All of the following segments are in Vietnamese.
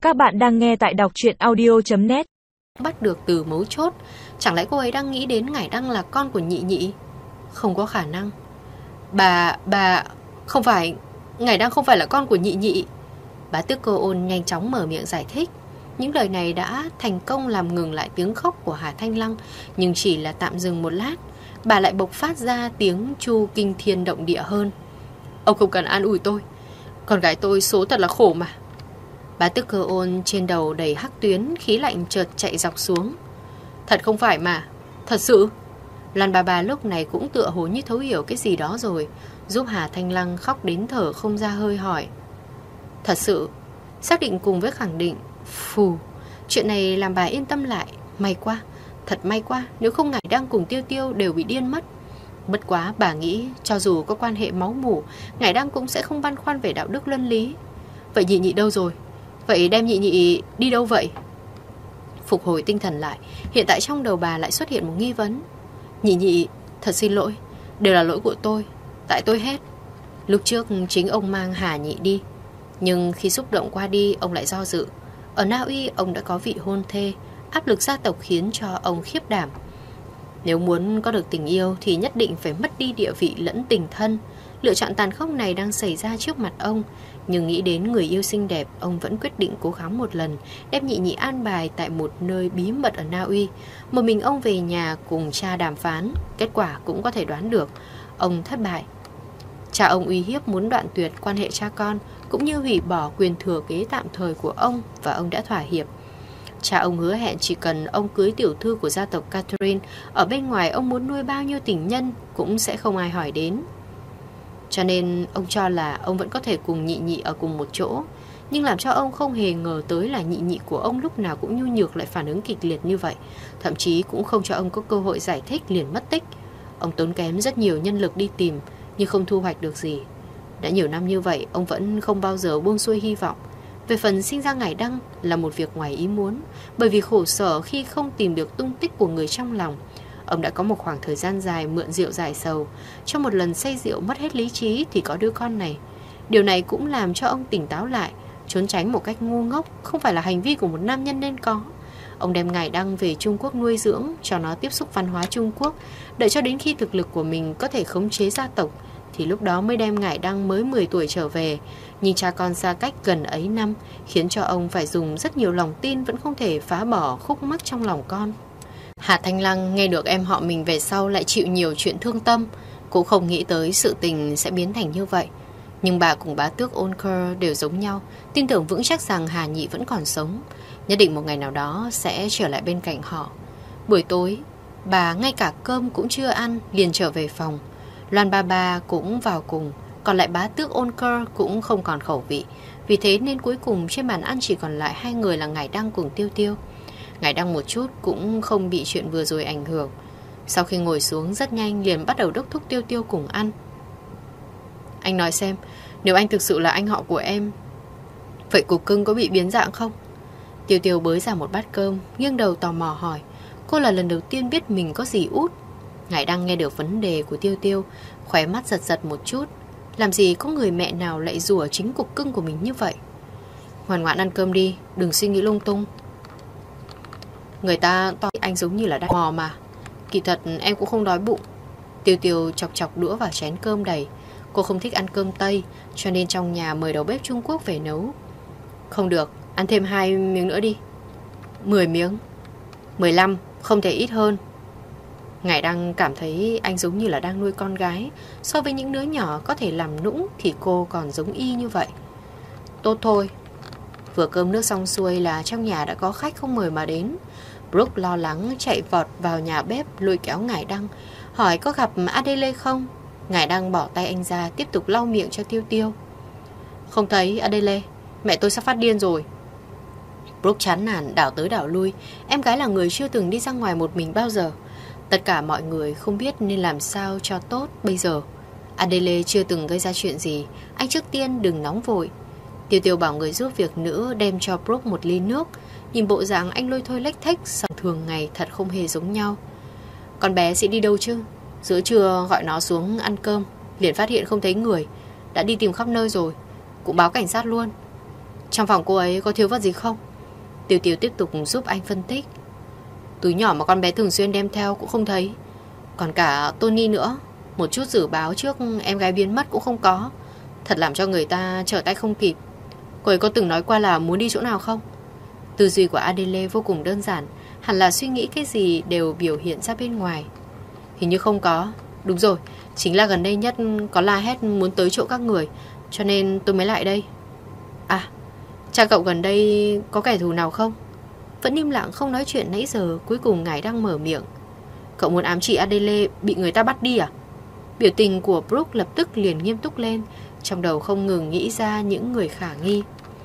Các bạn đang nghe tại đọc truyện audio.net. Bắt được từ mấu chốt. Chẳng lẽ cô ấy đang nghĩ đến Ngải Đăng là con của Nhị Nhị? Không có khả năng. Bà không phải, Ngải Đăng không phải là con của Nhị Nhị. Bá Tước Cơ Ôn nhanh chóng mở miệng giải thích. Những lời này đã thành công làm ngừng lại tiếng khóc của Hà Thanh Lăng. Nhưng chỉ là tạm dừng một lát, bà lại bộc phát ra tiếng chu kinh thiên động địa hơn. Ông không cần an ủi tôi, con gái tôi số thật là khổ mà. Bá Tước Cơ Ôn trên đầu đầy hắc tuyến, khí lạnh chợt chạy dọc xuống. Thật không phải mà, thật sự. Lan bà lúc này cũng tựa hồ như thấu hiểu cái gì đó rồi, giúp Hà Thanh Lăng khóc đến thở không ra hơi hỏi. Thật sự. Xác định cùng với khẳng định. Phù, chuyện này làm bà yên tâm lại. May quá, thật may quá. Nếu không Ngải Đăng cùng Tiêu Tiêu đều bị điên mất. Bất quá bà nghĩ cho dù có quan hệ máu mủ, Ngải Đăng cũng sẽ không băn khoăn về đạo đức luân lý. Vậy Nhị Nhị đâu rồi? Vậy đem Nhị Nhị đi đâu vậy? Phục hồi tinh thần lại, hiện tại trong đầu bà lại xuất hiện một nghi vấn. Nhị Nhị, thật xin lỗi, đều là lỗi của tôi, tại tôi hết. Lúc trước chính ông mang Hà Nhị đi, nhưng khi xúc động qua đi ông lại do dự. Ở Na Uy ông đã có vị hôn thê, áp lực gia tộc khiến cho ông khiếp đảm. Nếu muốn có được tình yêu thì nhất định phải mất đi địa vị lẫn tình thân. Lựa chọn tàn khốc này đang xảy ra trước mặt ông. Nhưng nghĩ đến người yêu xinh đẹp, ông vẫn quyết định cố gắng một lần, đem Nhị Nhị an bài tại một nơi bí mật ở Na Uy. Một mình ông về nhà cùng cha đàm phán. Kết quả cũng có thể đoán được, ông thất bại. Cha ông uy hiếp muốn đoạn tuyệt quan hệ cha con, cũng như hủy bỏ quyền thừa kế tạm thời của ông, và ông đã thỏa hiệp. Cha ông hứa hẹn chỉ cần ông cưới tiểu thư của gia tộc Catherine, ở bên ngoài ông muốn nuôi bao nhiêu tình nhân cũng sẽ không ai hỏi đến. Cho nên ông cho là ông vẫn có thể cùng Nhị Nhị ở cùng một chỗ. Nhưng làm cho ông không hề ngờ tới là Nhị Nhị của ông lúc nào cũng nhu nhược lại phản ứng kịch liệt như vậy. Thậm chí cũng không cho ông có cơ hội giải thích, liền mất tích. Ông tốn kém rất nhiều nhân lực đi tìm, nhưng không thu hoạch được gì. Đã nhiều năm như vậy, ông vẫn không bao giờ buông xuôi hy vọng. Về phần sinh ra Ngải Đăng là một việc ngoài ý muốn, bởi vì khổ sở khi không tìm được tung tích của người trong lòng. Ông đã có một khoảng thời gian dài mượn rượu giải sầu. Trong một lần say rượu mất hết lý trí thì có đứa con này. Điều này cũng làm cho ông tỉnh táo lại. Trốn tránh một cách ngu ngốc không phải là hành vi của một nam nhân nên có. Ông đem Ngải Đăng về Trung Quốc nuôi dưỡng, cho nó tiếp xúc văn hóa Trung Quốc. Đợi cho đến khi thực lực của mình có thể khống chế gia tộc, thì lúc đó mới đem Ngải Đăng mới 10 tuổi trở về. Nhưng cha con xa cách gần ấy năm, khiến cho ông phải dùng rất nhiều lòng tin vẫn không thể phá bỏ khúc mắc trong lòng con. Hà Thanh Lăng nghe được em họ mình về sau lại chịu nhiều chuyện thương tâm, cũng không nghĩ tới sự tình sẽ biến thành như vậy. Nhưng bà cùng Bá Tước Ôn Cơ đều giống nhau, tin tưởng vững chắc rằng Hà Nhị vẫn còn sống, nhất định một ngày nào đó sẽ trở lại bên cạnh họ. Buổi tối, bà ngay cả cơm cũng chưa ăn, liền trở về phòng. Loan ba cũng vào cùng, còn lại Bá Tước Ôn Cơ cũng không còn khẩu vị. Vì thế nên cuối cùng trên bàn ăn chỉ còn lại hai người là Ngải Đăng cùng Tiêu Tiêu. Ngải Đăng một chút cũng không bị chuyện vừa rồi ảnh hưởng. Sau khi ngồi xuống rất nhanh liền bắt đầu đốc thúc Tiêu Tiêu cùng ăn. Anh nói xem, nếu anh thực sự là anh họ của em, vậy cục cưng có bị biến dạng không? Tiêu Tiêu bới ra một bát cơm, nghiêng đầu tò mò hỏi. Cô là lần đầu tiên biết mình có dì út. Ngải Đăng nghe được vấn đề của Tiêu Tiêu, khóe mắt giật một chút. Làm gì có người mẹ nào lại rủa chính cục cưng của mình như vậy? Ngoan ngoãn ăn cơm đi, đừng suy nghĩ lung tung. Người ta to anh giống như là đang mò mà. Kỳ thật em cũng không đói bụng. Tiêu Tiêu chọc đũa vào chén cơm đầy. Cô không thích ăn cơm Tây, cho nên trong nhà mời đầu bếp Trung Quốc về nấu. Không được, ăn thêm 2 miếng nữa đi. 10 miếng, 15, không thể ít hơn. Ngải Đăng cảm thấy anh giống như là đang nuôi con gái. So với những đứa nhỏ có thể làm nũng thì cô còn giống y như vậy. Tốt thôi. Vừa cơm nước xong xuôi là trong nhà đã có khách không mời mà đến. Brooke lo lắng chạy vọt vào nhà bếp lôi kéo Ngải Đăng, hỏi có gặp Adele không. Ngải Đăng bỏ tay anh ra, tiếp tục lau miệng cho Tiêu Tiêu. Không thấy Adele, mẹ tôi sắp phát điên rồi. Brooke chán nản đảo tới đảo lui. Em gái là người chưa từng đi ra ngoài một mình bao giờ. Tất cả mọi người không biết nên làm sao cho tốt bây giờ. Adele chưa từng gây ra chuyện gì, anh trước tiên đừng nóng vội. Tiêu Tiêu bảo người giúp việc nữ đem cho Brooke một ly nước. Nhìn bộ dạng anh lôi thôi lếch thếch, song thường ngày thật không hề giống nhau. Con bé sẽ đi đâu chứ? Giữa trưa gọi nó xuống ăn cơm, liền phát hiện không thấy người, đã đi tìm khắp nơi rồi, cũng báo cảnh sát luôn. Trong phòng cô ấy có thiếu vật gì không? Tiêu Tiêu tiếp tục giúp anh phân tích. Túi nhỏ mà con bé thường xuyên đem theo cũng không thấy. Còn cả Tony nữa, một chút dự báo trước em gái biến mất cũng không có. Thật làm cho người ta trở tay không kịp. Cô ấy có từng nói qua là muốn đi chỗ nào không? Tư duy của Adele vô cùng đơn giản, hẳn là suy nghĩ cái gì đều biểu hiện ra bên ngoài. Hình như không có. Đúng rồi, chính là gần đây nhất có la hét muốn tới chỗ các người, cho nên tôi mới lại đây. À, cha cậu gần đây có kẻ thù nào không? Vẫn im lặng không nói chuyện nãy giờ, cuối cùng ngài đang mở miệng. Cậu muốn ám chỉ Adele bị người ta bắt đi à? Biểu tình của Brooke lập tức liền nghiêm túc lên, trong đầu không ngừng nghĩ ra những người khả nghi.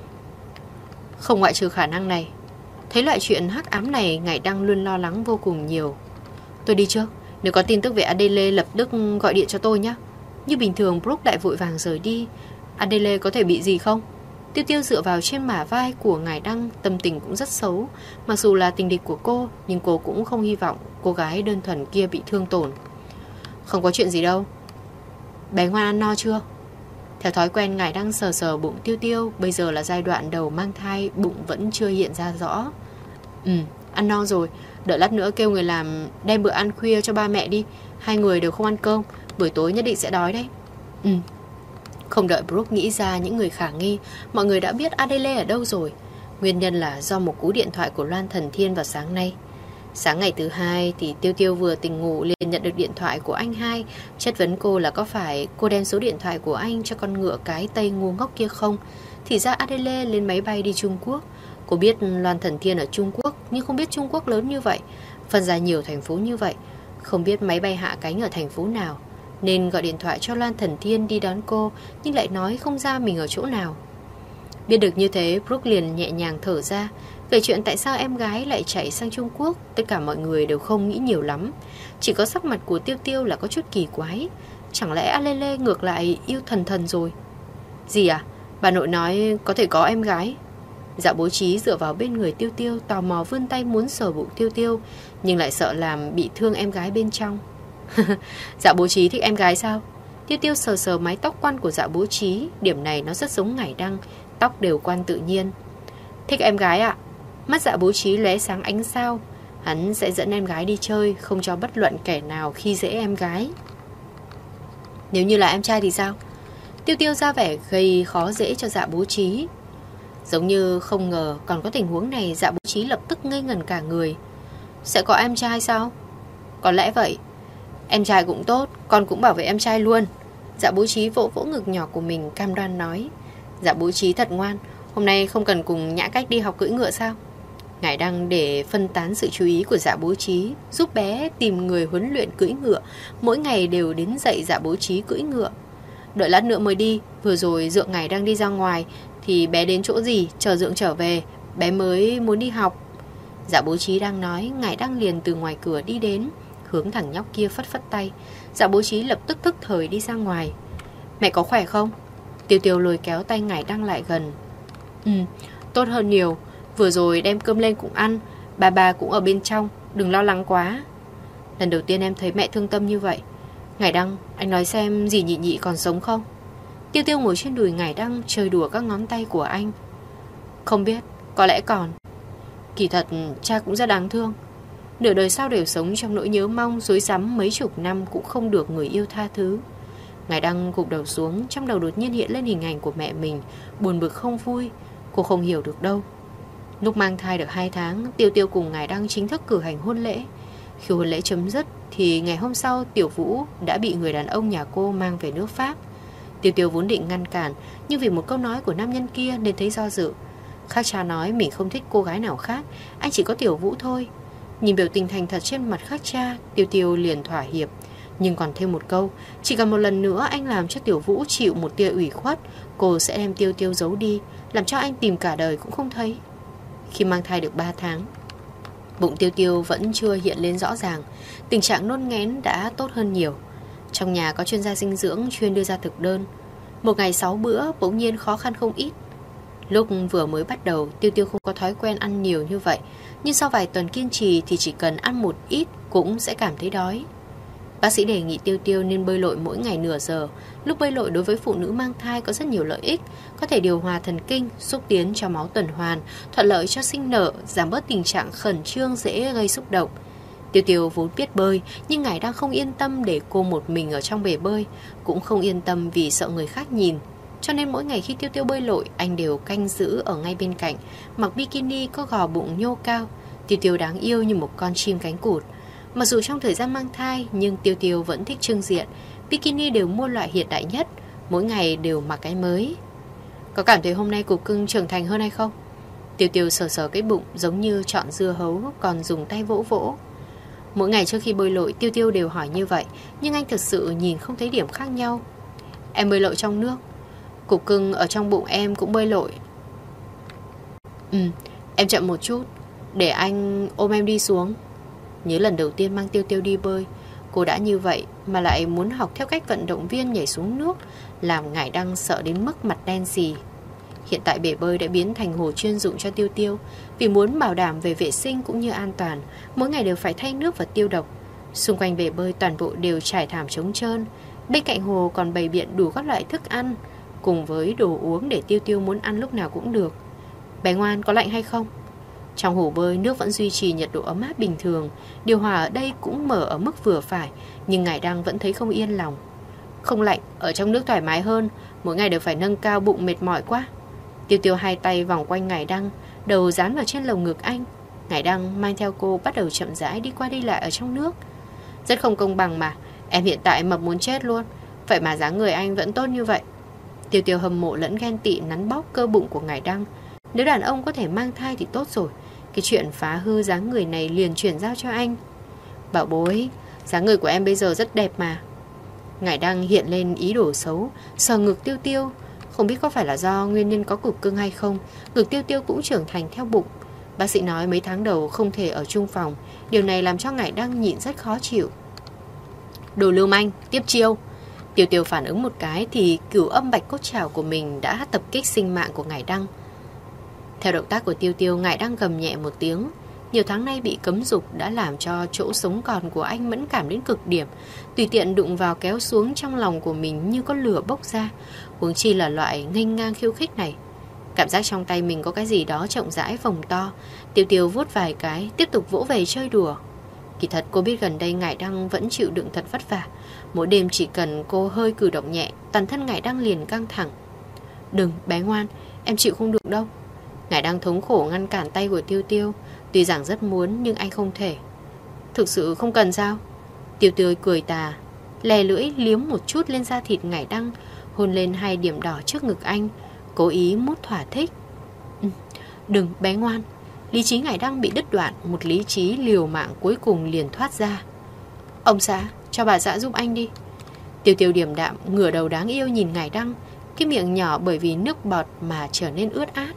Không ngoại trừ khả năng này. Thấy loại chuyện hắc ám này, ngài đang luôn lo lắng vô cùng nhiều. Tôi đi trước, nếu có tin tức về Adele lập tức gọi điện cho tôi nhé. Như bình thường Brooke lại vội vàng rời đi. Adele có thể bị gì không? Tiêu Tiêu dựa vào trên bả vai của ngài Đăng, tâm tình cũng rất xấu. Mặc dù là tình địch của cô, nhưng cô cũng không hy vọng cô gái đơn thuần kia bị thương tổn. Không có chuyện gì đâu. Bé ngoan ăn no chưa? Theo thói quen ngài Đăng sờ sờ bụng Tiêu Tiêu. Bây giờ là giai đoạn đầu mang thai, bụng vẫn chưa hiện ra rõ. Ăn no rồi. Đợi lát nữa kêu người làm đem bữa ăn khuya cho ba mẹ đi. Hai người đều không ăn cơm, buổi tối nhất định sẽ đói đấy. Không đợi Brooke nghĩ ra những người khả nghi, mọi người đã biết Adele ở đâu rồi. Nguyên nhân là do một cú điện thoại của Loan Thần Thiên vào sáng nay. Sáng ngày thứ hai thì Tiêu Tiêu vừa tỉnh ngủ liền nhận được điện thoại của anh hai, chất vấn cô là có phải cô đem số điện thoại của anh cho con ngựa cái Tây ngu ngốc kia không. Thì ra Adele lên máy bay đi Trung Quốc. Cô biết Loan Thần Thiên ở Trung Quốc, nhưng không biết Trung Quốc lớn như vậy, phân ra nhiều thành phố như vậy, không biết máy bay hạ cánh ở thành phố nào, nên gọi điện thoại cho Loan Thần Thiên đi đón cô, nhưng lại nói không ra mình ở chỗ nào. Biết được như thế, Brooke liền nhẹ nhàng thở ra. Về chuyện tại sao em gái lại chạy sang Trung Quốc, tất cả mọi người đều không nghĩ nhiều lắm. Chỉ có sắc mặt của Tiêu Tiêu là có chút kỳ quái. Chẳng lẽ Adele ngược lại yêu Thần Thần rồi? Gì à? Bà nội nói có thể có em gái. Dạ Bố Trí dựa vào bên người Tiêu Tiêu, tò mò vươn tay muốn sờ bụng Tiêu Tiêu, nhưng lại sợ làm bị thương em gái bên trong. Dạ Bố Trí thích em gái sao? Tiêu Tiêu sờ sờ mái tóc quăn của Dạ Bố Trí. Điểm này nó rất giống ngải Đăng, tóc đều quăn tự nhiên. Thích em gái ạ. Mắt Dạ Bố Trí lóe sáng ánh sao. Hắn sẽ dẫn em gái đi chơi, không cho bất luận kẻ nào khi dễ em gái. Nếu như là em trai thì sao? Tiêu Tiêu ra vẻ gây khó dễ cho Dạ Bố Trí. Giống như không ngờ còn có tình huống này, Dạ Bố Trí lập tức ngây ngẩn cả người. Sẽ có em trai sao? Có lẽ vậy. Em trai cũng tốt, con cũng bảo vệ em trai luôn. Dạ Bố Trí vỗ vỗ ngực nhỏ của mình, cam đoan nói. Dạ Bố Trí thật ngoan. Hôm nay không cần cùng Nhã Cách đi học cưỡi ngựa sao? Ngải Đăng để phân tán sự chú ý của Dạ Bố Trí, giúp bé tìm người huấn luyện cưỡi ngựa. Mỗi ngày đều đến dạy Dạ Bố Trí cưỡi ngựa. Đợi lát nữa mới đi. Vừa rồi Dượng Ngải đang đi ra ngoài thì bé đến chỗ gì, chờ Dượng trở về bé mới muốn đi học. Dạ Bố Trí đang nói, Ngải Đăng liền từ ngoài cửa đi đến, hướng thằng nhóc kia phất phất tay. Dạ Bố Trí lập tức thức thời đi ra ngoài. Mẹ có khỏe không? Tiêu Tiêu lôi kéo tay Ngải Đăng lại gần. Tốt hơn nhiều. Vừa rồi đem cơm lên cũng ăn. Bà cũng ở bên trong, đừng lo lắng quá. Lần đầu tiên em thấy mẹ thương tâm như vậy. Ngải Đăng, anh nói xem dì Nhị Nhị còn sống không? Tiêu Tiêu ngồi trên đùi Ngải Đăng, chơi đùa các ngón tay của anh. Không biết, có lẽ còn. Kỳ thật cha cũng rất đáng thương. Nửa đời sau đều sống trong nỗi nhớ mong, rối rắm mấy chục năm cũng không được người yêu tha thứ. Ngải Đăng gục đầu xuống, trong đầu đột nhiên hiện lên hình ảnh của mẹ mình, buồn bực không vui. Cô không hiểu được đâu. Lúc mang thai được 2 tháng, Tiêu Tiêu cùng Ngải Đăng chính thức cử hành hôn lễ. Khi hôn lễ chấm dứt thì ngày hôm sau Tiểu Vũ đã bị người đàn ông nhà cô mang về nước Pháp. Tiêu Tiêu vốn định ngăn cản, nhưng vì một câu nói của nam nhân kia nên thấy do dự. Khác cha nói mình không thích cô gái nào khác, anh chỉ có Tiểu Vũ thôi. Nhìn biểu tình thành thật trên mặt khác cha, Tiêu Tiêu liền thỏa hiệp. Nhưng còn thêm một câu, chỉ cần một lần nữa anh làm cho Tiểu Vũ chịu một tia ủy khuất, cô sẽ đem Tiêu Tiêu giấu đi, làm cho anh tìm cả đời cũng không thấy. Khi mang thai được 3 tháng, bụng Tiêu Tiêu vẫn chưa hiện lên rõ ràng, tình trạng nôn nghén đã tốt hơn nhiều. Trong nhà có chuyên gia dinh dưỡng chuyên đưa ra thực đơn. Một ngày 6 bữa bỗng nhiên khó khăn không ít. Lúc vừa mới bắt đầu, Tiêu Tiêu không có thói quen ăn nhiều như vậy, nhưng sau vài tuần kiên trì thì chỉ cần ăn một ít cũng sẽ cảm thấy đói. Bác sĩ đề nghị Tiêu Tiêu nên bơi lội mỗi ngày nửa giờ. Lúc bơi lội đối với phụ nữ mang thai có rất nhiều lợi ích, có thể điều hòa thần kinh, xúc tiến cho máu tuần hoàn, thuận lợi cho sinh nở, giảm bớt tình trạng khẩn trương dễ gây xúc động. Tiêu Tiêu vốn biết bơi, nhưng Ngải đang không yên tâm để cô một mình ở trong bể bơi, cũng không yên tâm vì sợ người khác nhìn. Cho nên mỗi ngày khi Tiêu Tiêu bơi lội, anh đều canh giữ ở ngay bên cạnh, mặc bikini có gò bụng nhô cao. Tiêu Tiêu đáng yêu như một con chim cánh cụt. Mặc dù trong thời gian mang thai, nhưng Tiêu Tiêu vẫn thích trưng diện. Bikini đều mua loại hiện đại nhất, mỗi ngày đều mặc cái mới. Có cảm thấy hôm nay cục cưng trưởng thành hơn hay không? Tiêu Tiêu sờ sờ cái bụng giống như chọn dưa hấu, còn dùng tay vỗ vỗ. Mỗi ngày trước khi bơi lội, Tiêu Tiêu đều hỏi như vậy, nhưng anh thực sự nhìn không thấy điểm khác nhau. Em bơi lội trong nước, cục cưng ở trong bụng em cũng bơi lội. Em chậm một chút, để anh ôm em đi xuống. Nhớ lần đầu tiên mang Tiêu Tiêu đi bơi, cô đã như vậy mà lại muốn học theo cách vận động viên nhảy xuống nước, làm Ngải Đăng sợ đến mức mặt đen xì. Hiện tại bể bơi đã biến thành hồ chuyên dụng cho Tiêu Tiêu. Vì muốn bảo đảm về vệ sinh cũng như an toàn, mỗi ngày đều phải thay nước và tiêu độc. Xung quanh bể bơi toàn bộ đều trải thảm trống trơn. Bên cạnh hồ còn bày biện đủ các loại thức ăn, cùng với đồ uống để Tiêu Tiêu muốn ăn lúc nào cũng được. Bé ngoan, có lạnh hay không? Trong hồ bơi, nước vẫn duy trì nhiệt độ ấm áp bình thường. Điều hòa ở đây cũng mở ở mức vừa phải, nhưng Ngải Đăng vẫn thấy không yên lòng. Không lạnh, ở trong nước thoải mái hơn. Mỗi ngày đều phải nâng cao bụng mệt mỏi quá. Tiêu Tiêu hai tay vòng quanh Ngải Đăng, đầu dán vào trên lồng ngực anh. Ngải Đăng mang theo cô bắt đầu chậm rãi đi qua đi lại ở trong nước. Rất không công bằng mà. Em hiện tại mập muốn chết luôn, vậy mà dáng người anh vẫn tốt như vậy. Tiêu Tiêu hâm mộ lẫn ghen tị nắn bóp cơ bụng của Ngải Đăng. Nếu đàn ông có thể mang thai thì tốt rồi. Cái chuyện phá hư dáng người này liền chuyển giao cho anh. Bảo bối, dáng người của em bây giờ rất đẹp mà. Ngải Đăng hiện lên ý đồ xấu, sờ ngực Tiêu Tiêu. Không biết có phải là do nguyên nhân có cục cưng hay không, ngực Tiêu Tiêu cũng trưởng thành theo bụng. Bác sĩ nói mấy tháng đầu không thể ở chung phòng. Điều này làm cho Ngải Đăng nhịn rất khó chịu. Đồ lưu manh, tiếp chiêu. Tiêu Tiêu phản ứng một cái thì cửu âm bạch cốt trảo của mình đã tập kích sinh mạng của Ngải Đăng. Theo động tác của Tiêu Tiêu, Ngải Đăng gầm nhẹ một tiếng. Nhiều tháng nay bị cấm dục đã làm cho chỗ sống còn của anh mẫn cảm đến cực điểm. Tùy tiện đụng vào kéo xuống trong lòng của mình như có lửa bốc ra. Huống chi là loại nghênh ngang khiêu khích này. Cảm giác trong tay mình có cái gì đó rộng rãi phồng to. Tiêu Tiêu vuốt vài cái, tiếp tục vỗ về chơi đùa. Kỳ thật cô biết gần đây Ngải Đăng vẫn chịu đựng thật vất vả. Mỗi đêm chỉ cần cô hơi cử động nhẹ, toàn thân Ngải Đăng liền căng thẳng. Đừng, bé ngoan, em chịu không được đâu. Ngải Đăng thống khổ ngăn cản tay của Tiêu Tiêu. Tuy rằng rất muốn nhưng anh không thể. Thực sự không cần sao? Tiêu Tiêu cười tà, lè lưỡi liếm một chút lên da thịt Ngải Đăng, hôn lên hai điểm đỏ trước ngực anh, cố ý mút thỏa thích. Đừng, bé ngoan. Lý trí Ngải Đăng bị đứt đoạn, một lý trí liều mạng cuối cùng liền thoát ra. Ông xã, cho bà xã giúp anh đi. Tiêu Tiêu điềm đạm, ngửa đầu đáng yêu nhìn Ngải Đăng, cái miệng nhỏ bởi vì nước bọt mà trở nên ướt át.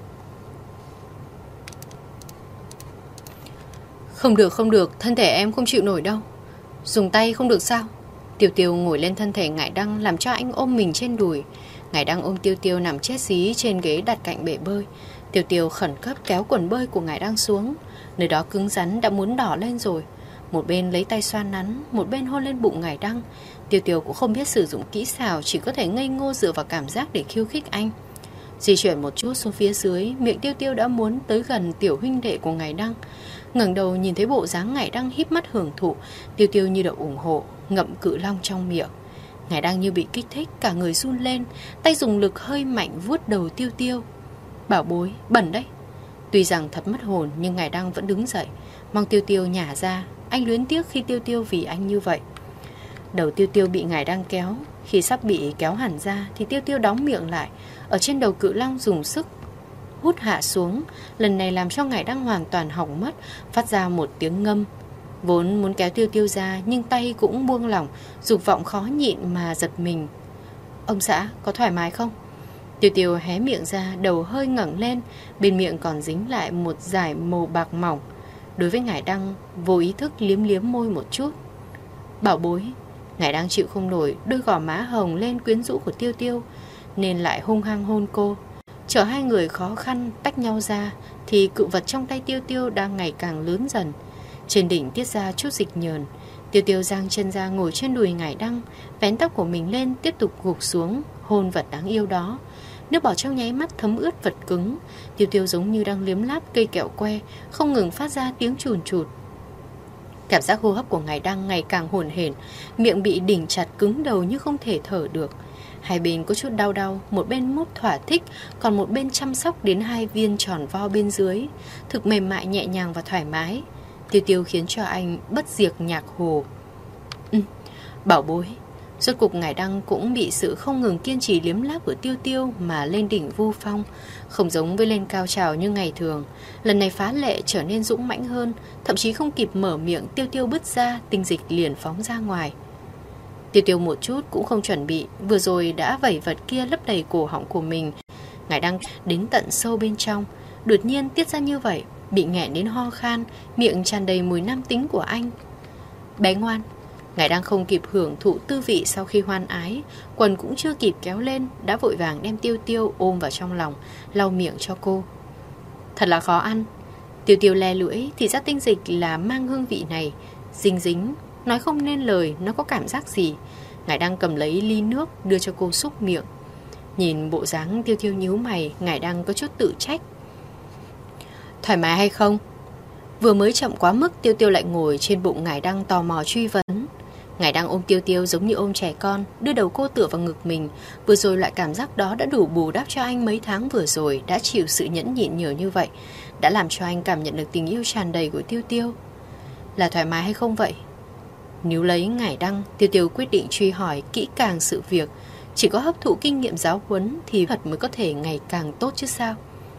Không được, thân thể em không chịu nổi đâu. Dùng tay không được sao? Tiêu Tiêu ngồi lên thân thể Ngải Đăng, làm cho anh ôm mình trên đùi. Ngải Đăng ôm Tiêu Tiêu nằm chết xí trên ghế đặt cạnh bể bơi. Tiêu Tiêu khẩn cấp kéo quần bơi của Ngải Đăng xuống. Nơi đó cứng rắn đã muốn đỏ lên rồi. Một bên lấy tay xoa nắn, một bên hôn lên bụng Ngải Đăng. Tiêu Tiêu cũng không biết sử dụng kỹ xảo, chỉ có thể ngây ngô dựa vào cảm giác để khiêu khích anh. Di chuyển một chút xuống phía dưới, miệng Tiêu Tiêu đã muốn tới gần tiểu huynh đệ của Ngải Đăng. Ngẩng đầu nhìn thấy bộ dáng Ngải Đăng híp mắt hưởng thụ, Tiêu Tiêu như được ủng hộ, ngậm cự long trong miệng. Ngải Đăng như bị kích thích, cả người run lên, tay dùng lực hơi mạnh vuốt đầu Tiêu Tiêu. Bảo bối, bẩn đấy. Tuy rằng thật mất hồn nhưng Ngải Đăng vẫn đứng dậy, mong Tiêu Tiêu nhả ra. Anh luyến tiếc khi Tiêu Tiêu vì anh như vậy. Đầu Tiêu Tiêu bị Ngải Đăng kéo. Khi sắp bị kéo hẳn ra thì Tiêu Tiêu đóng miệng lại, ở trên đầu cự long dùng sức hút hạ xuống. Lần này làm cho Ngải Đăng hoàn toàn hỏng mất, phát ra một tiếng ngâm. Vốn muốn kéo Tiêu Tiêu ra nhưng tay cũng buông lỏng, dục vọng khó nhịn mà giật mình. Ông xã, có thoải mái không? Tiêu Tiêu hé miệng ra, đầu hơi ngẩng lên, bên miệng còn dính lại một dải màu bạc mỏng. Đối với Ngải Đăng, vô ý thức liếm liếm môi một chút. Bảo bối. Ngải Đăng chịu không nổi, đôi gò má hồng lên quyến rũ của Tiêu Tiêu, nên lại hung hăng hôn cô. Chở hai người khó khăn tách nhau ra thì cự vật trong tay Tiêu Tiêu đang ngày càng lớn dần. Trên đỉnh tiết ra chút dịch nhờn. Tiêu Tiêu giang chân ra ngồi trên đùi Ngải Đăng, vén tóc của mình lên, tiếp tục gục xuống hôn vật đáng yêu đó. Nước bọt trong nháy mắt thấm ướt vật cứng. Tiêu Tiêu giống như đang liếm láp cây kẹo que, không ngừng phát ra tiếng chùn chụt. Cảm giác hô hấp của Ngải Đăng ngày càng hổn hển, miệng bị đỉnh chặt cứng đầu như không thể thở được. Hai bên có chút đau đau, một bên mút thỏa thích, còn một bên chăm sóc đến hai viên tròn vo bên dưới, thực mềm mại nhẹ nhàng và thoải mái. Tiêu Tiêu khiến cho anh bất diệt nhạc hồ. Bảo bối. Rốt cục Ngải Đăng cũng bị sự không ngừng kiên trì liếm láp của Tiêu Tiêu mà lên đỉnh vu phong. Không giống với lên cao trào như ngày thường, lần này phá lệ trở nên dũng mãnh hơn. Thậm chí không kịp mở miệng, Tiêu Tiêu bứt ra, tinh dịch liền phóng ra ngoài. Tiêu Tiêu một chút cũng không chuẩn bị, vừa rồi đã vẩy vật kia lấp đầy cổ họng của mình. Ngải Đăng đến tận sâu bên trong, đột nhiên tiết ra như vậy, bị nghẹn đến ho khan, miệng tràn đầy mùi nam tính của anh. Bé ngoan. Ngải Đăng không kịp hưởng thụ tư vị sau khi hoan ái, quần cũng chưa kịp kéo lên, đã vội vàng đem Tiêu Tiêu ôm vào trong lòng, lau miệng cho cô. Thật là khó ăn. Tiêu Tiêu le lưỡi, thì ra tinh dịch là mang hương vị này, dính dính, nói không nên lời nó có cảm giác gì. Ngải Đăng cầm lấy ly nước đưa cho cô xúc miệng. Nhìn bộ dáng Tiêu Tiêu nhíu mày, Ngải Đăng có chút tự trách. Thoải mái hay không? Vừa mới chậm quá mức, Tiêu Tiêu lại ngồi trên bụng Ngải Đăng tò mò truy vấn. Ngải Đăng ôm Tiêu Tiêu giống như ôm trẻ con, đưa đầu cô tựa vào ngực mình. Vừa rồi loại cảm giác đó đã đủ bù đắp cho anh mấy tháng vừa rồi đã chịu sự nhẫn nhịn nhiều như vậy, đã làm cho anh cảm nhận được tình yêu tràn đầy của Tiêu Tiêu. Là thoải mái hay không vậy? Níu lấy Ngải Đăng, Tiêu Tiêu quyết định truy hỏi kỹ càng sự việc. Chỉ có hấp thụ kinh nghiệm giáo huấn thì thật mới có thể ngày càng tốt chứ sao.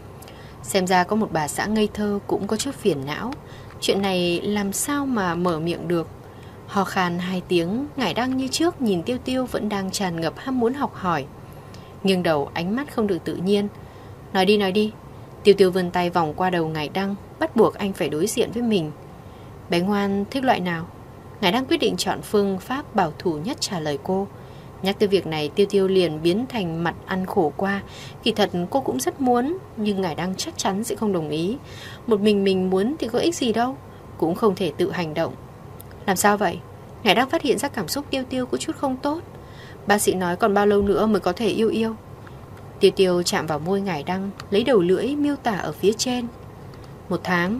Xem ra có một bà xã ngây thơ cũng có chút phiền não. Chuyện này làm sao mà mở miệng được. Ho khan 2 tiếng, Ngải Đăng như trước nhìn Tiêu Tiêu vẫn đang tràn ngập ham muốn học hỏi. Nghiêng đầu, ánh mắt không được tự nhiên. Nói đi. Tiêu Tiêu vươn tay vòng qua đầu Ngải Đăng, bắt buộc anh phải đối diện với mình. Bé ngoan thích loại nào? Ngải Đăng quyết định chọn phương pháp bảo thủ nhất trả lời cô. Nhắc tới việc này, Tiêu Tiêu liền biến thành mặt ăn khổ qua. Kỳ thật cô cũng rất muốn, nhưng Ngải Đăng chắc chắn sẽ không đồng ý. Một mình muốn thì có ích gì đâu, cũng không thể tự hành động. Làm sao vậy? Ngải Đăng phát hiện ra cảm xúc Tiêu Tiêu có chút không tốt. Bác sĩ nói còn bao lâu nữa mới có thể yêu? Tiêu Tiêu chạm vào môi Ngải Đăng, lấy đầu lưỡi miêu tả ở phía trên. 1 tháng.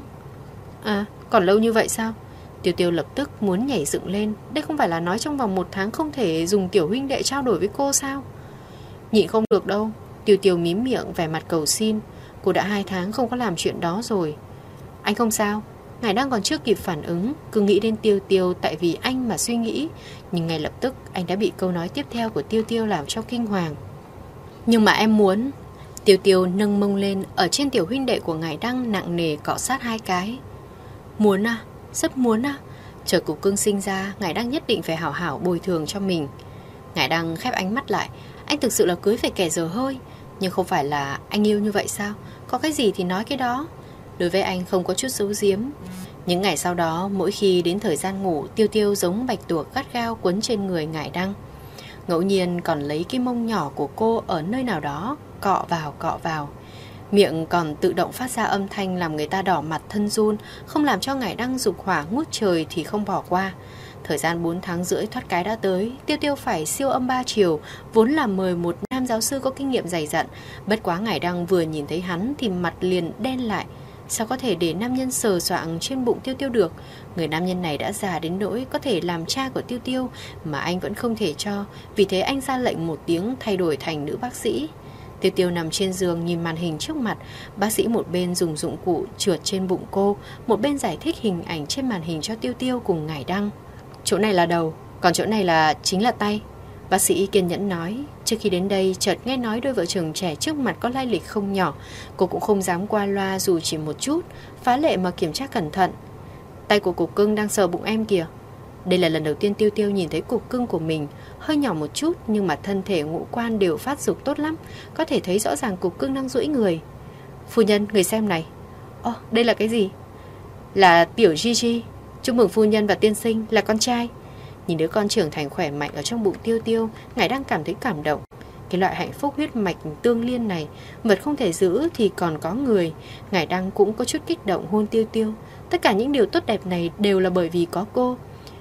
À, còn lâu như vậy sao? Tiêu Tiêu lập tức muốn nhảy dựng lên. Đây không phải là nói trong vòng 1 tháng không thể dùng tiểu huynh đệ trao đổi với cô sao? Nhịn không được đâu. Tiêu Tiêu mím miệng vẻ mặt cầu xin. Cô đã 2 tháng không có làm chuyện đó rồi. Anh không sao. Ngải Đăng còn chưa kịp phản ứng, cứ nghĩ đến Tiêu Tiêu tại vì anh mà suy nghĩ. Nhưng ngay lập tức anh đã bị câu nói tiếp theo của Tiêu Tiêu làm cho kinh hoàng. Nhưng mà em muốn. Tiêu Tiêu nâng mông lên, ở trên tiểu huynh đệ của Ngải Đăng nặng nề cọ sát 2 cái. Muốn à? Rất muốn à? Chờ cục cưng sinh ra, Ngải Đăng nhất định phải hảo hảo bồi thường cho mình. Ngải Đăng khép ánh mắt lại. Anh thực sự là cưới phải kẻ dở hơi. Nhưng không phải là anh yêu như vậy sao? Có cái gì thì nói cái đó. Đối với anh không có chút giấu giếm. Những ngày sau đó, mỗi khi đến thời gian ngủ, Tiêu Tiêu giống bạch tuộc gắt gao quấn trên người Ngải Đăng. Ngẫu nhiên còn lấy cái mông nhỏ của cô ở nơi nào đó cọ vào. Miệng còn tự động phát ra âm thanh làm người ta đỏ mặt thân run, không làm cho Ngải Đăng dục hỏa ngút trời thì không bỏ qua. Thời gian 4 tháng rưỡi thoát cái đã tới, Tiêu Tiêu phải siêu âm 3 chiều, vốn là mời một nam giáo sư có kinh nghiệm dày dặn. Bất quá Ngải Đăng vừa nhìn thấy hắn thì mặt liền đen lại. Sao có thể để nam nhân sờ soạng trên bụng Tiêu Tiêu được? Người nam nhân này đã già đến nỗi có thể làm cha của Tiêu Tiêu mà anh vẫn không thể cho. Vì thế anh ra lệnh một tiếng thay đổi thành nữ bác sĩ. Tiêu Tiêu nằm trên giường nhìn màn hình trước mặt. Bác sĩ một bên dùng dụng cụ trượt trên bụng cô, một bên giải thích hình ảnh trên màn hình cho Tiêu Tiêu cùng Ngải Đăng. Chỗ này là đầu, còn chỗ này chính là tay. Bác sĩ kiên nhẫn nói. Trước khi đến đây chợt nghe nói đôi vợ chồng trẻ trước mặt có lai lịch không nhỏ. Cô cũng không dám qua loa dù chỉ một chút, phá lệ mà kiểm tra cẩn thận. Tay của cục cưng đang sờ bụng em kìa. Đây là lần đầu tiên Tiêu Tiêu nhìn thấy cục cưng của mình. Hơi nhỏ một chút nhưng mà thân thể ngũ quan đều phát dục tốt lắm. Có thể thấy rõ ràng cục cưng đang duỗi người. Phu nhân, người xem này. Đây là cái gì? Là tiểu Gigi. Chúc mừng phu nhân và tiên sinh, là con trai. Nhìn đứa con trưởng thành khỏe mạnh ở trong bụng Tiêu Tiêu, Ngải đang cảm thấy cảm động. Cái loại hạnh phúc huyết mạch tương liên này, vật không thể giữ thì còn có người. Ngải Đăng cũng có chút kích động hôn Tiêu Tiêu. Tất cả những điều tốt đẹp này đều là bởi vì có cô.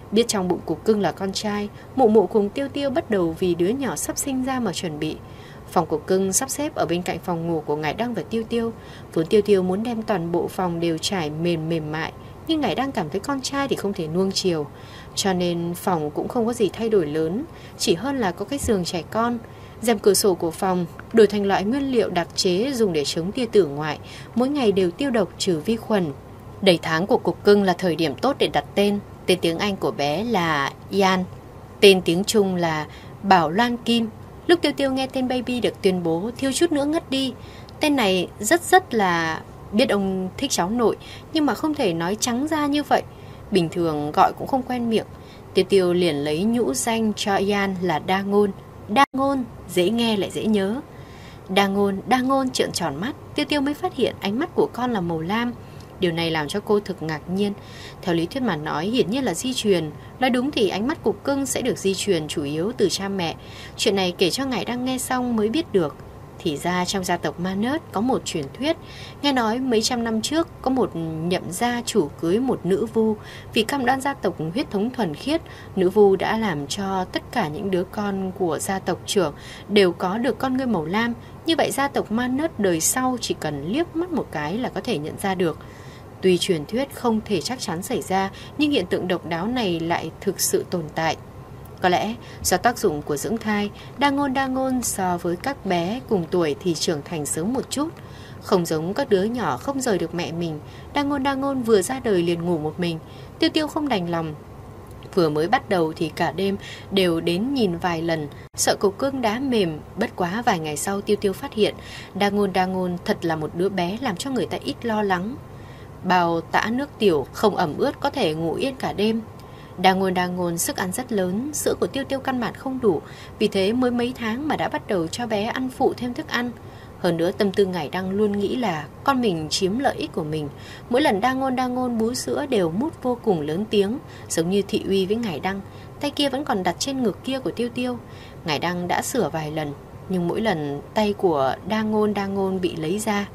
Biết trong bụng Cục Cưng là con trai, Mụ Mụ cùng Tiêu Tiêu bắt đầu vì đứa nhỏ sắp sinh ra mà chuẩn bị. Phòng Cục Cưng sắp xếp ở bên cạnh phòng ngủ của Ngải Đăng và Tiêu Tiêu. Vốn Tiêu Tiêu muốn đem toàn bộ phòng đều trải mềm mại, nhưng Ngải Đăng cảm thấy con trai thì không thể nuông chiều, cho nên phòng cũng không có gì thay đổi lớn, chỉ hơn là có cái giường trẻ con. Rèm cửa sổ của phòng đổi thành loại nguyên liệu đặc chế dùng để chống tia tử ngoại, mỗi ngày đều tiêu độc trừ vi khuẩn. Đầy tháng của Cục Cưng là thời điểm tốt để đặt tên. Tên tiếng Anh của bé là Yan, tên tiếng Trung là Bảo Loan Kim. Lúc Tiêu Tiêu nghe tên baby được tuyên bố, thiếu chút nữa ngất đi. Tên này rất là... Biết ông thích cháu nội, nhưng mà không thể nói trắng ra như vậy. Bình thường gọi cũng không quen miệng. Tiêu Tiêu liền lấy nhũ danh cho Yan là Đa Ngôn. Đa Ngôn, dễ nghe lại dễ nhớ. Đa Ngôn trợn tròn mắt. Tiêu Tiêu mới phát hiện ánh mắt của con là màu lam. Điều này làm cho cô thực ngạc nhiên. Theo lý thuyết mà nói, hiển nhiên là di truyền. Nói đúng thì ánh mắt Cục Cưng sẽ được di truyền chủ yếu từ cha mẹ. Chuyện này kể cho Ngải Đăng nghe xong mới biết được. Thì ra trong gia tộc Ma-nớt có một truyền thuyết. Nghe nói mấy trăm năm trước có một nhậm gia chủ cưới một nữ vu. Vì cam đoan gia tộc huyết thống thuần khiết, nữ vu đã làm cho tất cả những đứa con của gia tộc trưởng đều có được con ngươi màu lam. Như vậy gia tộc Ma-nớt đời sau chỉ cần liếc mắt một cái là có thể nhận ra được. Tuy truyền thuyết không thể chắc chắn xảy ra, nhưng hiện tượng độc đáo này lại thực sự tồn tại. Có lẽ do tác dụng của dưỡng thai, Đa Ngôn so với các bé cùng tuổi thì trưởng thành sớm một chút. Không giống các đứa nhỏ không rời được mẹ mình, Đa Ngôn vừa ra đời liền ngủ một mình. Tiêu Tiêu không đành lòng. Vừa mới bắt đầu thì cả đêm đều đến nhìn vài lần, sợ Cục Cưng đá mềm. Bất quá vài ngày sau Tiêu Tiêu phát hiện Đa Ngôn thật là một đứa bé làm cho người ta ít lo lắng. Bao tã nước tiểu không ẩm ướt có thể ngủ yên cả đêm. Đa Ngôn sức ăn rất lớn, sữa của Tiêu Tiêu căn bản không đủ, vì thế mới mấy tháng mà đã bắt đầu cho bé ăn phụ thêm thức ăn. Hơn nữa tâm tư Ngải Đăng luôn nghĩ là con mình chiếm lợi ích của mình. Mỗi lần Đa Ngôn bú sữa đều mút vô cùng lớn tiếng, giống như thị uy với Ngải Đăng. Tay kia vẫn còn đặt trên ngực kia của Tiêu Tiêu. Ngải Đăng đã sửa vài lần, nhưng mỗi lần tay của Đa Ngôn bị lấy ra,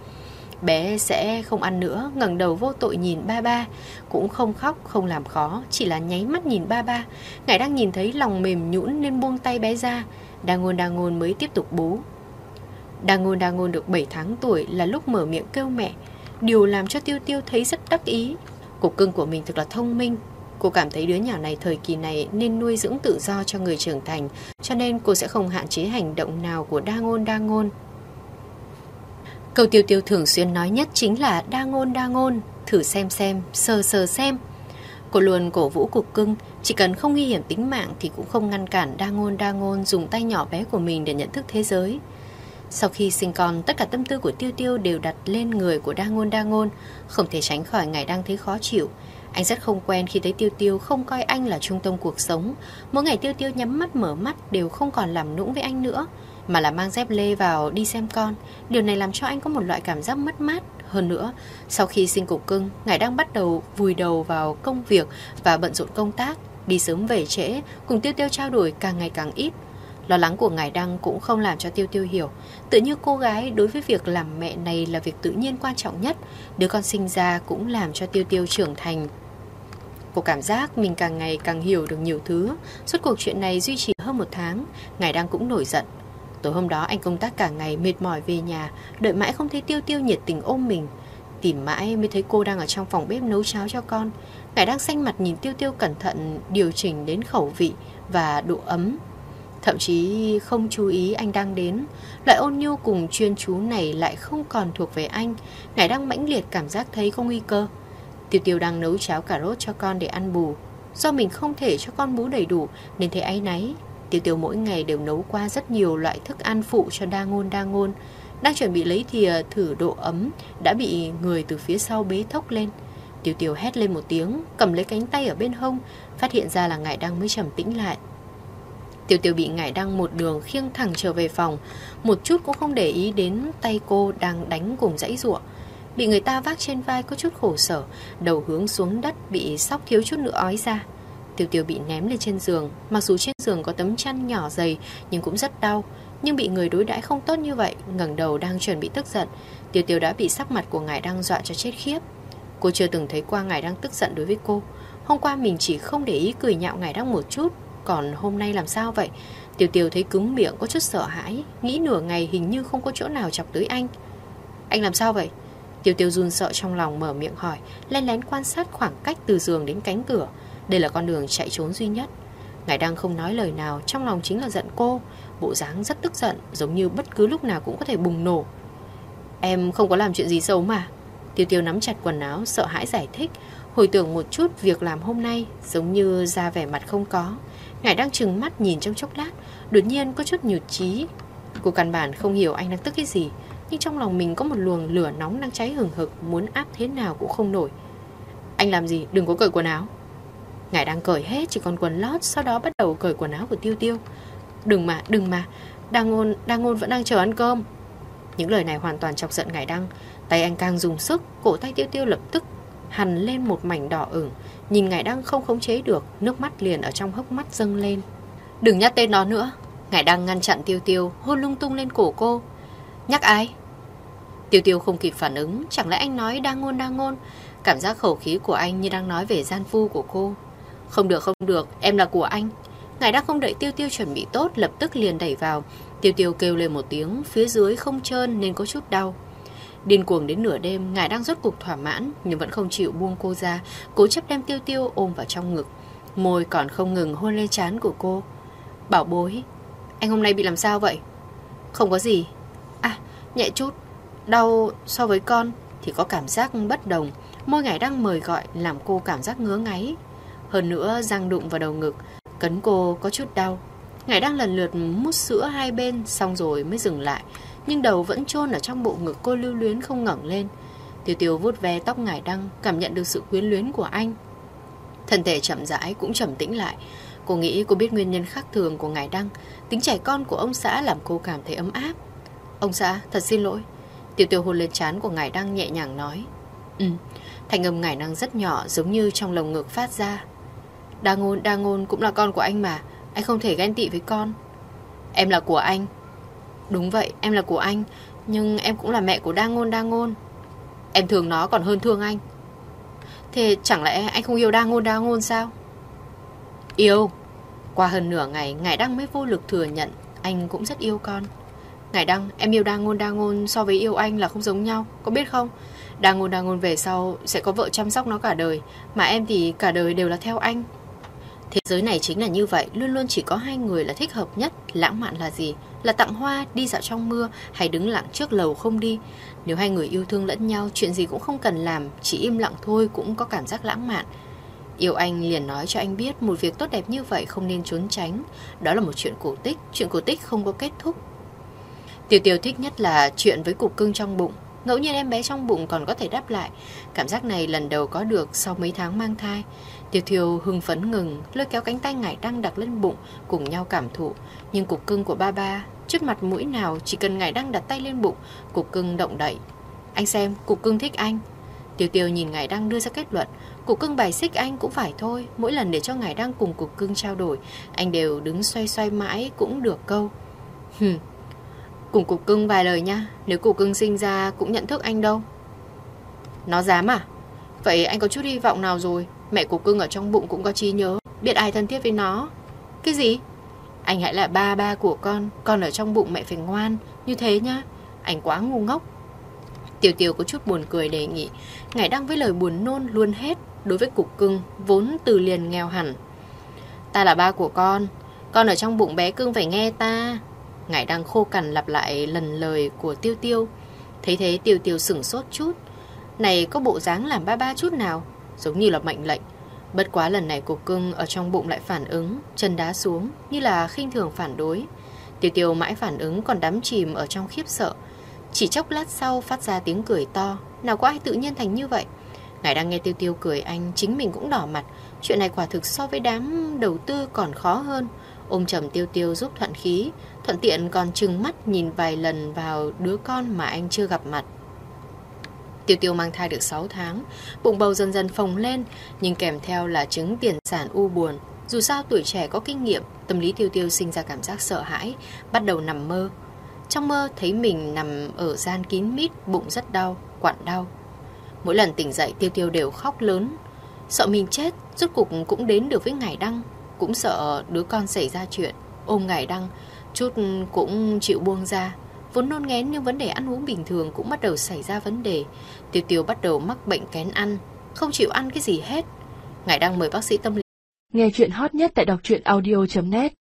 bé sẽ không ăn nữa, ngẩng đầu vô tội nhìn ba, cũng không khóc, không làm khó, chỉ là nháy mắt nhìn ba. Ngải Đăng nhìn thấy lòng mềm nhũn nên buông tay bé ra. Đa Ngôn mới tiếp tục bú. Đa Ngôn được 7 tháng tuổi là lúc mở miệng kêu mẹ, điều làm cho Tiêu Tiêu thấy rất đắc ý. Cục Cưng của mình thực là thông minh. Cô cảm thấy đứa nhỏ này thời kỳ này nên nuôi dưỡng tự do cho người trưởng thành, cho nên cô sẽ không hạn chế hành động nào của Đa Ngôn. Câu Tiêu Tiêu thường xuyên nói nhất chính là Đa Ngôn, thử xem, sờ xem. Cô luôn cổ vũ Cục Cưng, chỉ cần không nguy hiểm tính mạng thì cũng không ngăn cản Đa Ngôn dùng tay nhỏ bé của mình để nhận thức thế giới. Sau khi sinh con, tất cả tâm tư của Tiêu Tiêu đều đặt lên người của Đa Ngôn, không thể tránh khỏi Ngải Đăng thấy khó chịu. Anh rất không quen khi thấy Tiêu Tiêu không coi anh là trung tâm cuộc sống. Mỗi ngày Tiêu Tiêu nhắm mắt mở mắt đều không còn làm nũng với anh nữa, mà là mang dép lê vào đi xem con. Điều này làm cho anh có một loại cảm giác mất mát. Hơn nữa, sau khi sinh Cục Cưng, Ngải Đăng bắt đầu vùi đầu vào công việc và bận rộn công tác, đi sớm về trễ, cùng Tiêu Tiêu trao đổi càng ngày càng ít. Lo lắng của Ngải Đăng cũng không làm cho Tiêu Tiêu hiểu, tự như cô gái đối với việc làm mẹ này là việc tự nhiên quan trọng nhất. Đứa con sinh ra cũng làm cho Tiêu Tiêu trưởng thành. Cô cảm giác mình càng ngày càng hiểu được nhiều thứ. Suốt cuộc chuyện này duy trì hơn 1 tháng, Ngải Đăng cũng nổi giận. Tối hôm đó anh công tác cả ngày mệt mỏi về nhà, đợi mãi không thấy Tiêu Tiêu nhiệt tình ôm mình. Tìm mãi mới thấy cô đang ở trong phòng bếp nấu cháo cho con. Ngải Đăng xanh mặt nhìn Tiêu Tiêu cẩn thận điều chỉnh đến khẩu vị và độ ấm, thậm chí không chú ý anh đang đến. Loại ôn nhu cùng chuyên chú này lại không còn thuộc về anh. Ngải Đăng mãnh liệt cảm giác thấy có nguy cơ. Tiêu Tiêu đang nấu cháo cà rốt cho con để ăn bù. Do mình không thể cho con bú đầy đủ nên thấy áy náy. Tiêu Tiêu mỗi ngày đều nấu qua rất nhiều loại thức ăn phụ cho Đa Ngôn. Đang chuẩn bị lấy thìa thử độ ấm, đã bị người từ phía sau bế thốc lên. Tiêu Tiêu hét lên một tiếng, cầm lấy cánh tay ở bên hông, phát hiện ra là Ngải Đăng mới trầm tĩnh lại. Tiêu Tiêu bị Ngải Đăng một đường khiêng thẳng trở về phòng, một chút cũng không để ý đến tay cô đang đánh cùng giãy giụa. Bị người ta vác trên vai có chút khổ sở, đầu hướng xuống đất bị sóc thiếu chút nữa ói ra. Tiêu Tiêu bị ném lên trên giường, mặc dù trên giường có tấm chăn nhỏ dày nhưng cũng rất đau. Nhưng bị người đối đãi không tốt như vậy, ngẩng đầu đang chuẩn bị tức giận, Tiêu Tiêu đã bị sắc mặt của Ngải Đăng dọa cho chết khiếp. Cô chưa từng thấy qua Ngải Đăng tức giận đối với cô. Hôm qua mình chỉ không để ý cười nhạo Ngải Đăng một chút, còn hôm nay làm sao vậy? Tiêu Tiêu thấy cứng miệng, có chút sợ hãi, nghĩ nửa ngày hình như không có chỗ nào chọc tới anh. Anh làm sao vậy? Tiêu Tiêu run sợ trong lòng mở miệng hỏi, lén lén quan sát khoảng cách từ giường đến cánh cửa. Đây là con đường chạy trốn duy nhất. Ngải Đăng không nói lời nào, trong lòng chính là giận cô, bộ dáng rất tức giận, giống như bất cứ lúc nào cũng có thể bùng nổ. Em không có làm chuyện gì xấu mà. Tiêu Tiêu nắm chặt quần áo, sợ hãi giải thích, hồi tưởng một chút việc làm hôm nay, giống như ra vẻ mặt không có. Ngải Đăng trừng mắt nhìn trong chốc lát, đột nhiên có chút nhụt chí. Cô căn bản không hiểu anh đang tức cái gì, nhưng trong lòng mình có một luồng lửa nóng đang cháy hừng hực, muốn áp thế nào cũng không nổi. Anh làm gì? Đừng có cởi quần áo. Ngải Đăng cởi hết chỉ còn quần lót, sau đó bắt đầu cởi quần áo của Tiêu Tiêu. Đừng mà, Đăng Ngôn vẫn đang chờ ăn cơm. Những lời này hoàn toàn chọc giận Ngải Đăng. Tay anh càng dùng sức, cổ tay Tiêu Tiêu lập tức hằn lên một mảnh đỏ ửng. Nhìn Ngải Đăng không khống chế được, nước mắt liền ở trong hốc mắt dâng lên. Đừng nhắc tên nó nữa. Ngải Đăng ngăn chặn Tiêu Tiêu, hôn lung tung lên cổ cô. Nhắc ai? Tiêu Tiêu không kịp phản ứng. Chẳng lẽ anh nói Đăng Ngôn? Cảm giác khẩu khí của anh như đang nói về gian phu của cô. Không được, em là của anh. Ngải Đăng không đợi Tiêu Tiêu chuẩn bị tốt, lập tức liền đẩy vào. Tiêu Tiêu kêu lên một tiếng, phía dưới không trơn nên có chút đau. Điên cuồng đến nửa đêm, Ngải Đăng rốt cục thỏa mãn, nhưng vẫn không chịu buông cô ra, cố chấp đem Tiêu Tiêu ôm vào trong ngực. Môi còn không ngừng hôn lên trán của cô. Bảo bối, anh hôm nay bị làm sao vậy? Không có gì. À, nhẹ chút. Đau so với con thì có cảm giác bất đồng. Môi Ngải Đăng mời gọi làm cô cảm giác ngứa ngáy. Hơn nữa răng đụng vào đầu ngực, cấn cô có chút đau. Ngải Đăng lần lượt mút sữa hai bên, xong rồi mới dừng lại, nhưng đầu vẫn chôn ở trong bộ ngực cô, lưu luyến không ngẩng lên. Tiêu Tiêu vuốt ve tóc Ngải Đăng, cảm nhận được sự quyến luyến của anh. Thân thể chậm rãi cũng trầm tĩnh lại. Cô nghĩ cô biết nguyên nhân khác thường của Ngải Đăng. Tính trẻ con của ông xã làm cô cảm thấy ấm áp. Ông xã, thật xin lỗi. Tiêu Tiêu hôn lên trán của Ngải Đăng nhẹ nhàng nói. Thanh âm Ngải Đăng rất nhỏ, giống như trong lồng ngực phát ra. Đăng Ngôn cũng là con của anh mà, anh không thể ghen tị với con. Em là của anh. Đúng vậy, em là của anh, nhưng em cũng là mẹ của Đăng Ngôn. Em thương nó còn hơn thương anh. Thế chẳng lẽ anh không yêu Đăng Ngôn sao? Yêu. Qua hơn nửa ngày, Ngải Đăng mới vô lực thừa nhận anh cũng rất yêu con. Ngải Đăng, em yêu Đăng Ngôn so với yêu anh là không giống nhau, có biết không? Đăng Ngôn về sau sẽ có vợ chăm sóc nó cả đời, mà em thì cả đời đều là theo anh. Thế giới này chính là như vậy, luôn luôn chỉ có hai người là thích hợp nhất. Lãng mạn là gì? Là tặng hoa, đi dạo trong mưa, hay đứng lặng trước lầu không đi. Nếu hai người yêu thương lẫn nhau, chuyện gì cũng không cần làm, chỉ im lặng thôi cũng có cảm giác lãng mạn. Yêu anh liền nói cho anh biết một việc tốt đẹp như vậy không nên trốn tránh. Đó là một chuyện cổ tích, chuyện cổ tích không có kết thúc. Tiêu Tiêu thích nhất là chuyện với cục cưng trong bụng. Ngẫu nhiên em bé trong bụng còn có thể đáp lại. Cảm giác này lần đầu có được sau mấy tháng mang thai. Tiêu Tiêu hưng phấn ngừng, lôi kéo cánh tay Ngải Đăng đặt lên bụng, cùng nhau cảm thụ. Nhưng cục cưng của ba chút mặt mũi nào, chỉ cần Ngải Đăng đặt tay lên bụng, cục cưng động đậy. Anh xem, cục cưng thích anh. Tiêu Tiêu nhìn Ngải Đăng đưa ra kết luận. Cục cưng bài xích anh cũng phải thôi. Mỗi lần để cho Ngải Đăng cùng cục cưng trao đổi, anh đều đứng xoay xoay mãi cũng được câu. Cùng cục cưng vài lời nha. Nếu cục cưng sinh ra cũng nhận thức anh đâu. Nó dám à? Vậy anh có chút hy vọng nào rồi? Mẹ cục cưng ở trong bụng cũng có trí nhớ, biết ai thân thiết với nó. Cái gì? Anh hãy là ba của con ở trong bụng mẹ phải ngoan như thế nhá. Anh quá ngu ngốc. Tiêu Tiêu có chút buồn cười đề nghị. Ngải Đăng với lời buồn nôn luôn hết. Đối với cục cưng vốn từ liền nghèo hẳn. Ta là ba của con ở trong bụng bé cưng phải nghe ta. Ngải Đăng khô cằn lặp lại lần lời của Tiêu Tiêu. Thấy thế Tiêu Tiêu sửng sốt chút. Này có bộ dáng làm ba chút nào, giống như là mệnh lệnh. Bất quá lần này cục cưng ở trong bụng lại phản ứng, chân đá xuống, như là khinh thường phản đối. Tiêu Tiêu mãi phản ứng còn đắm chìm ở trong khiếp sợ. Chỉ chốc lát sau phát ra tiếng cười to. Nào có ai tự nhiên thành như vậy. Ngải Đăng nghe Tiêu Tiêu cười anh, chính mình cũng đỏ mặt. Chuyện này quả thực so với đám đầu tư còn khó hơn. Ôm chầm Tiêu Tiêu giúp thuận khí, thuận tiện còn trừng mắt nhìn vài lần vào đứa con mà anh chưa gặp mặt. Tiêu Tiêu mang thai được 6 tháng, bụng bầu dần dần phồng lên, nhưng kèm theo là chứng tiền sản u buồn. Dù sao tuổi trẻ có kinh nghiệm, tâm lý Tiêu Tiêu sinh ra cảm giác sợ hãi, bắt đầu nằm mơ. Trong mơ thấy mình nằm ở gian kín mít, bụng rất đau, quặn đau. Mỗi lần tỉnh dậy Tiêu Tiêu đều khóc lớn. Sợ mình chết, rốt cuộc cũng đến được với Ngải Đăng. Cũng sợ đứa con xảy ra chuyện, ôm Ngải Đăng, chút cũng chịu buông ra. Vốn nôn nghén nhưng vấn đề ăn uống bình thường cũng bắt đầu xảy ra vấn đề. Tiêu Tiêu bắt đầu mắc bệnh kén ăn, không chịu ăn cái gì hết. Ngải Đăng mời bác sĩ tâm lý. Nghe chuyện hot nhất tại đọc truyện audio.net